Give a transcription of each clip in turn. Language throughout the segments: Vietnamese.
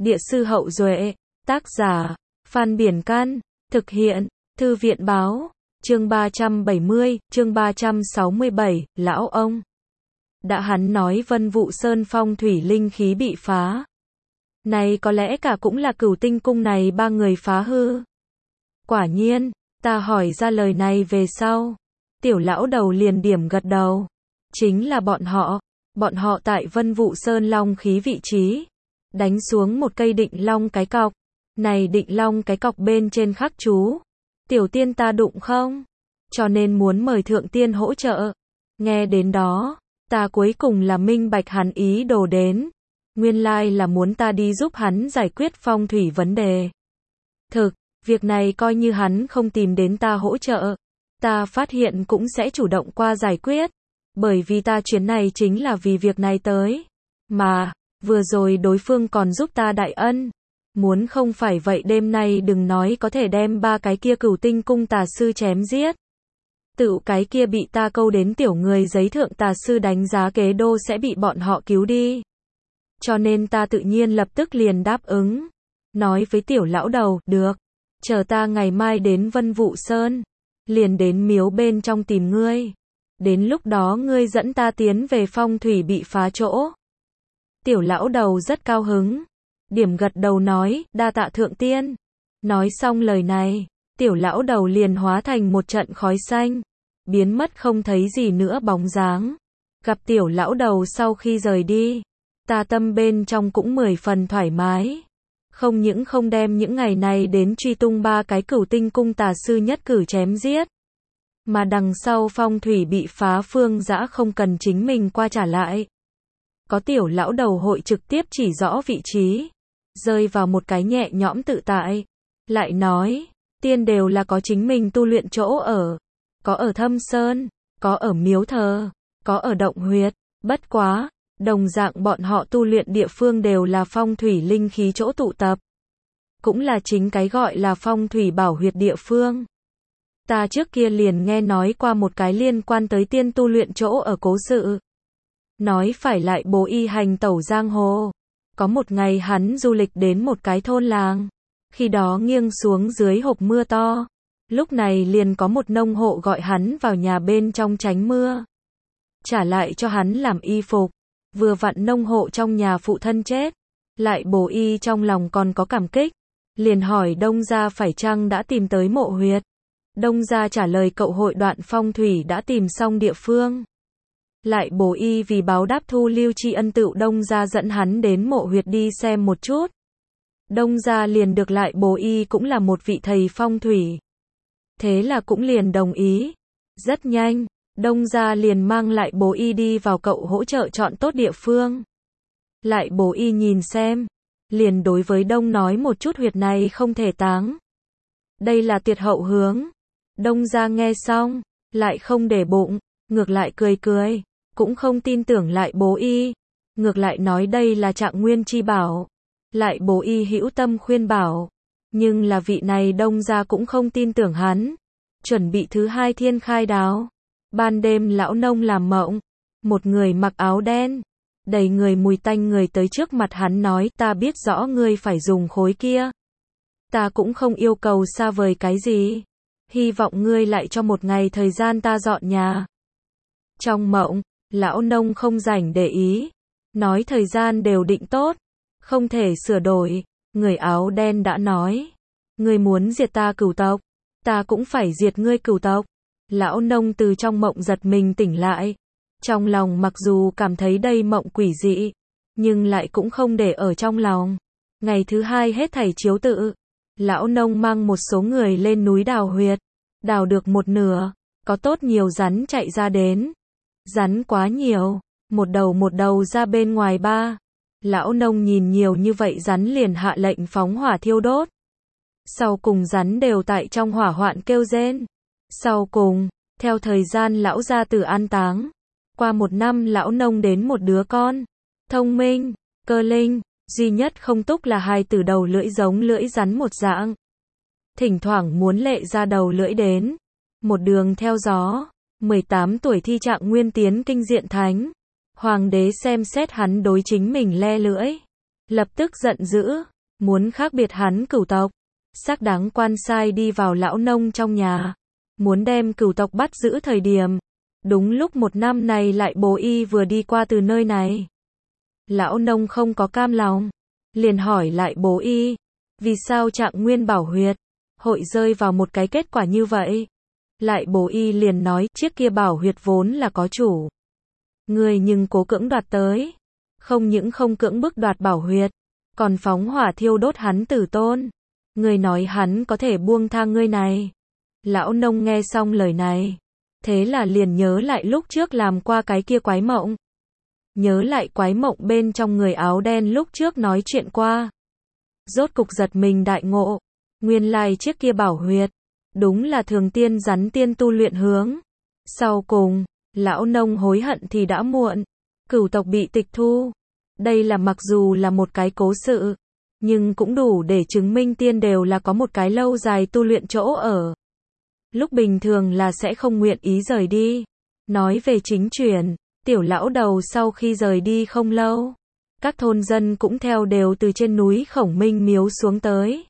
Địa sư Hậu Duệ, tác giả, Phan Biển Can, thực hiện, Thư viện Báo, chương 370, chương 367, lão ông. Đã hắn nói Vân Vụ Sơn phong thủy linh khí bị phá. Này có lẽ cả cũng là Cửu Tinh cung này ba người phá hư. Quả nhiên, ta hỏi ra lời này về sau. Tiểu lão đầu liền điểm gật đầu. Chính là bọn họ tại Vân Vụ Sơn long khí vị trí. Đánh xuống một cây định long cái cọc. Này định long cái cọc bên trên khắc chú. Tiểu tiên ta đụng không? Cho nên muốn mời thượng tiên hỗ trợ. Nghe đến đó, ta cuối cùng là minh bạch hắn ý đồ đến. Nguyên lai là muốn ta đi giúp hắn giải quyết phong thủy vấn đề. Thực, việc này coi như hắn không tìm đến ta hỗ trợ. Ta phát hiện cũng sẽ chủ động qua giải quyết. Bởi vì ta chuyến này chính là vì việc này tới. Mà, vừa rồi đối phương còn giúp ta đại ân. Muốn không phải vậy đêm nay đừng nói có thể đem ba cái kia Cửu Tinh cung tà sư chém giết. Tự cái kia bị ta câu đến tiểu người giấy thượng tà sư đánh giá kế đô sẽ bị bọn họ cứu đi. Cho nên ta tự nhiên lập tức liền đáp ứng. Nói với tiểu lão đầu, được. Chờ ta ngày mai đến Vân Vụ Sơn. Liền đến miếu bên trong tìm ngươi. Đến lúc đó ngươi dẫn ta tiến về phong thủy bị phá chỗ. Tiểu lão đầu rất cao hứng. Điểm gật đầu nói, đa tạ thượng tiên. Nói xong lời này, tiểu lão đầu liền hóa thành một trận khói xanh. Biến mất không thấy gì nữa bóng dáng. Gặp tiểu lão đầu sau khi rời đi. Ta tâm bên trong cũng 10 phần thoải mái. Không những không đem những ngày này đến truy tung ba cái Cửu Tinh cung tà sư nhất cử chém giết. Mà đằng sau phong thủy bị phá Phương Dã không cần chính mình qua trả lại. Có tiểu lão đầu hội trực tiếp chỉ rõ vị trí. Rơi vào một cái nhẹ nhõm tự tại. Lại nói, tiên đều là có chính mình tu luyện chỗ ở. Có ở Thâm Sơn, có ở miếu thờ, có ở động huyệt. Bất quá, đồng dạng bọn họ tu luyện địa phương đều là phong thủy linh khí chỗ tụ tập. Cũng là chính cái gọi là phong thủy bảo huyệt địa phương. Ta trước kia liền nghe nói qua một cái liên quan tới tiên tu luyện chỗ ở cố sự. Nói phải lại Bố Y hành tẩu giang hồ. Có một ngày hắn du lịch đến một cái thôn làng. Khi đó nghiêng xuống dưới hộp mưa to. Lúc này liền có một nông hộ gọi hắn vào nhà bên trong tránh mưa. Trả lại cho hắn làm y phục. Vừa vặn nông hộ trong nhà phụ thân chết. Lại Bố Y trong lòng còn có cảm kích. Liền hỏi Đông gia phải chăng đã tìm tới mộ huyệt. Đông gia trả lời cậu hội đoạn phong thủy đã tìm xong địa phương. Lại Bố Y vì báo đáp thu lưu tri ân tựu Đông gia dẫn hắn đến mộ huyệt đi xem một chút. Đông gia liền được lại Bố Y cũng là một vị thầy phong thủy. Thế là cũng liền đồng ý. Rất nhanh, Đông gia liền mang lại Bố Y đi vào cậu hỗ trợ chọn tốt địa phương. Lại Bố Y nhìn xem. Liền đối với Đông nói một chút huyệt này không thể táng. Đây là tuyệt hậu hướng. Đông gia nghe xong, lại không để bụng, ngược lại cười cười, cũng không tin tưởng lại Bố Y. Ngược lại nói đây là trạng nguyên chi bảo. Lại Bố Y hữu tâm khuyên bảo. Nhưng là vị này Đông gia cũng không tin tưởng hắn. Chuẩn bị thứ hai thiên khai đáo. Ban đêm lão nông làm mộng. Một người mặc áo đen. Đầy người mùi tanh người tới trước mặt hắn nói ta biết rõ ngươi phải dùng khối kia. Ta cũng không yêu cầu xa vời cái gì. Hy vọng ngươi lại cho một ngày thời gian ta dọn nhà. Trong mộng, lão nông không rảnh để ý. Nói thời gian đều định tốt. Không thể sửa đổi. Người áo đen đã nói. Ngươi muốn diệt ta cửu tộc. Ta cũng phải diệt ngươi cửu tộc. Lão nông từ trong mộng giật mình tỉnh lại. Trong lòng mặc dù cảm thấy đây mộng quỷ dị. Nhưng lại cũng không để ở trong lòng. Ngày thứ hai hết thảy chiếu tự. Lão nông mang một số người lên núi đào huyệt. Đào được một nửa. Có tốt nhiều rắn chạy ra đến. Rắn quá nhiều. Một đầu ra bên ngoài ba. Lão nông nhìn nhiều như vậy rắn liền hạ lệnh phóng hỏa thiêu đốt. Sau cùng rắn đều tại trong hỏa hoạn kêu rên. Sau cùng, theo thời gian lão gia tử an táng. Qua một năm lão nông đến một đứa con. Thông minh, cơ linh, duy nhất không túc là hai từ đầu lưỡi giống lưỡi rắn một dạng. Thỉnh thoảng muốn lệ ra đầu lưỡi đến. Một đường theo gió. 18 tuổi thi trạng nguyên tiến kinh diện thánh. Hoàng đế xem xét hắn đối chính mình le lưỡi. lập tức giận dữ, muốn khác biệt hắn cửu tộc. Xác đáng quan sai đi vào lão nông trong nhà, muốn đem cửu tộc bắt giữ thời điểm. Đúng lúc một năm này lại bố y vừa đi qua từ nơi này. Lão nông không có cam lòng, liền hỏi lại bố y, vì sao Trạng Nguyên Bảo Huyệt hội rơi vào một cái kết quả như vậy? Lại bố y liền nói, chiếc kia bảo huyệt vốn là có chủ. Người nhưng cố cưỡng đoạt tới, không những không cưỡng bức đoạt bảo huyệt, còn phóng hỏa thiêu đốt hắn tử tôn. Người nói hắn có thể buông tha ngươi này. Lão nông nghe xong lời này, thế là liền nhớ lại lúc trước làm qua cái kia quái mộng. Nhớ lại quái mộng bên trong người áo đen lúc trước nói chuyện qua. Rốt cục giật mình đại ngộ, nguyên lai chiếc kia bảo huyệt, đúng là Thường Tiên Rắn Tiên tu luyện hướng. Sau cùng, lão nông hối hận thì đã muộn, cửu tộc bị tịch thu. Đây là mặc dù là một cái cố sự, nhưng cũng đủ để chứng minh tiên đều là có một cái lâu dài tu luyện chỗ ở. Lúc bình thường là sẽ không nguyện ý rời đi. Nói về chính truyền, tiểu lão đầu sau khi rời đi không lâu, các thôn dân cũng theo đều từ trên núi Khổng Minh miếu xuống tới.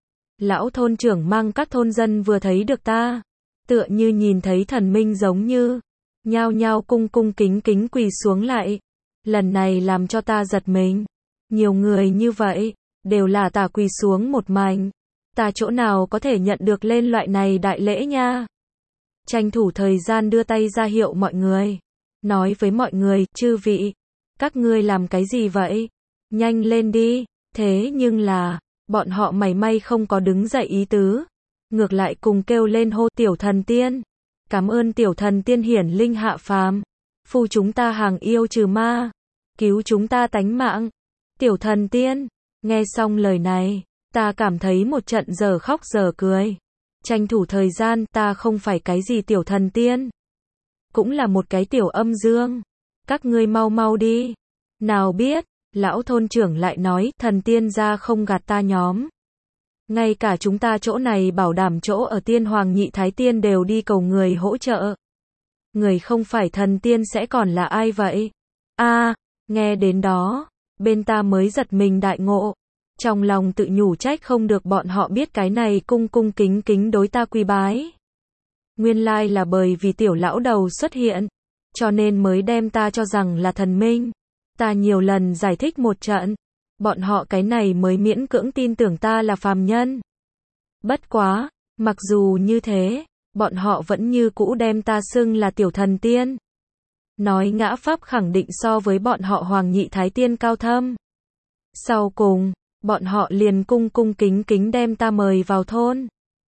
Lão thôn trưởng mang các thôn dân vừa thấy được ta, tựa như nhìn thấy thần minh giống như, nhao nhao cung cung kính kính quỳ xuống lại. Lần này làm cho ta giật mình. Nhiều người như vậy, đều là ta quỳ xuống một mảnh. Ta chỗ nào có thể nhận được lên loại này đại lễ nha. Tranh thủ thời gian đưa tay ra hiệu mọi người. Nói với mọi người, chư vị, các ngươi làm cái gì vậy? Nhanh lên đi. Thế nhưng là, bọn họ mảy may không có đứng dậy ý tứ. Ngược lại cùng kêu lên hô tiểu thần tiên. Cảm ơn tiểu thần tiên hiển linh hạ phàm. Phù chúng ta hàng yêu trừ ma. Cứu chúng ta tánh mạng. Tiểu thần tiên. Nghe xong lời này, ta cảm thấy một trận giờ khóc giờ cười. Tranh thủ thời gian, ta không phải cái gì tiểu thần tiên. Cũng là một cái tiểu âm dương. Các ngươi mau mau đi. Nào biết, lão thôn trưởng lại nói, thần tiên ra không gạt ta nhóm. Ngay cả chúng ta chỗ này bảo đảm chỗ ở tiên hoàng nhị thái tiên đều đi cầu người hỗ trợ. Người không phải thần tiên sẽ còn là ai vậy? Nghe đến đó, bên ta mới giật mình đại ngộ. Trong lòng tự nhủ trách không được bọn họ biết cái này cung cung kính kính đối ta quy bái. Nguyên lai là bởi vì tiểu lão đầu xuất hiện, cho nên mới đem ta cho rằng là thần minh. Ta nhiều lần giải thích một trận, bọn họ cái này mới miễn cưỡng tin tưởng ta là phàm nhân. Bất quá, mặc dù như thế, bọn họ vẫn như cũ đem ta xưng là tiểu thần tiên. Nói ngã pháp khẳng định so với bọn họ hoàng nhị thái tiên cao thâm. Sau cùng, bọn họ liền cung cung kính kính đem ta mời vào thôn.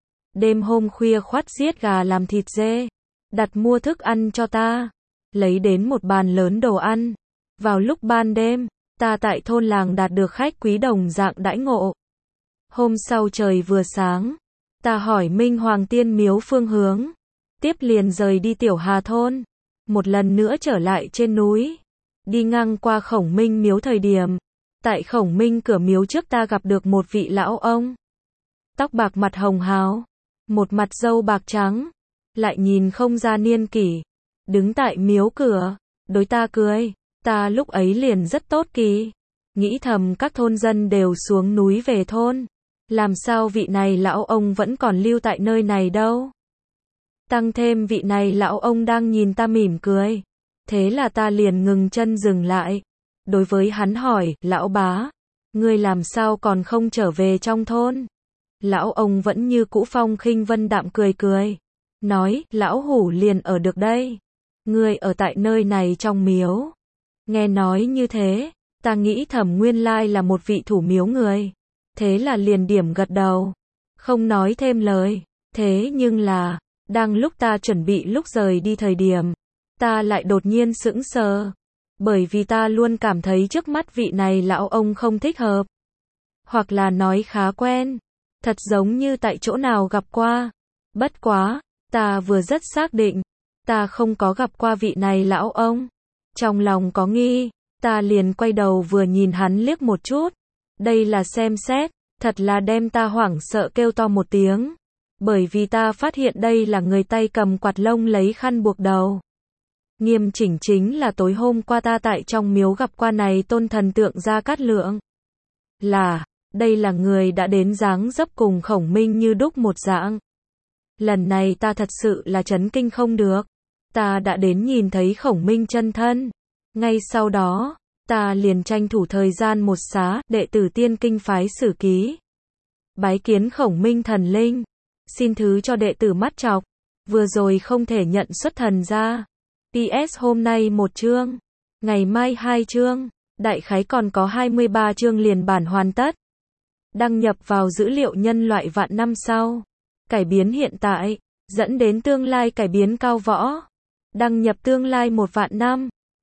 Đêm hôm khuya khoắt giết gà làm thịt dê, đặt mua thức ăn cho ta, lấy đến một bàn lớn đồ ăn. Vào lúc ban đêm, ta tại thôn làng đạt được khách quý đồng dạng đãi ngộ. Hôm sau trời vừa sáng, ta hỏi Minh Hoàng Tiên miếu phương hướng, tiếp liền rời đi Tiểu Hà thôn, một lần nữa trở lại trên núi. Đi ngang qua Khổng Minh miếu thời điểm, tại Khổng Minh cửa miếu trước ta gặp được một vị lão ông. Tóc bạc mặt hồng hào, một mặt râu bạc trắng, lại nhìn không ra niên kỷ, đứng tại miếu cửa, đối ta cười. Ta lúc ấy liền rất tốt kỳ, nghĩ thầm các thôn dân đều xuống núi về thôn, làm sao vị này lão ông vẫn còn lưu tại nơi này đâu. Tăng thêm vị này lão ông đang nhìn ta mỉm cười, thế là ta liền ngừng chân dừng lại. Đối với hắn hỏi, lão bá, ngươi làm sao còn không trở về trong thôn? Lão ông vẫn như cũ phong khinh vân đạm cười cười, nói, lão hủ liền ở được đây, ngươi ở tại nơi này trong miếu. Nghe nói như thế, ta nghĩ thầm nguyên lai là một vị thủ miếu người. Thế là liền điểm gật đầu, không nói thêm lời. Thế nhưng là, đang lúc ta chuẩn bị lúc rời đi thời điểm, ta lại đột nhiên sững sờ. Bởi vì ta luôn cảm thấy trước mắt vị này lão ông không thích hợp. Hoặc là nói khá quen, thật giống như tại chỗ nào gặp qua. Bất quá, ta vừa rất xác định, ta không có gặp qua vị này lão ông. Trong lòng có nghi, ta liền quay đầu vừa nhìn hắn liếc một chút. Đây là xem xét, thật là đem ta hoảng sợ kêu to một tiếng. Bởi vì ta phát hiện đây là người tay cầm quạt lông lấy khăn buộc đầu. Nghiêm chỉnh chính là tối hôm qua ta tại trong miếu gặp qua này tôn thần tượng Gia Cát Lượng. là, đây là người đã đến dáng dấp cùng Khổng Minh như đúc một dạng. Lần này ta thật sự là chấn kinh không được. Ta đã đến nhìn thấy Khổng Minh chân thân. Ngay sau đó, ta liền tranh thủ thời gian một xá, đệ tử Tiên Kinh phái Sử Ký. Bái kiến Khổng Minh thần linh. Xin thứ cho đệ tử mắt trọc. Vừa rồi không thể nhận xuất thần ra. PS hôm nay 1 chương. Ngày mai 2 chương. Đại khái còn có 23 chương liền bản hoàn tất. Đăng nhập vào dữ liệu nhân loại vạn năm sau. Cải biến hiện tại. Dẫn đến tương lai cải biến cao võ. Đăng nhập tương lai 1 vạn năm.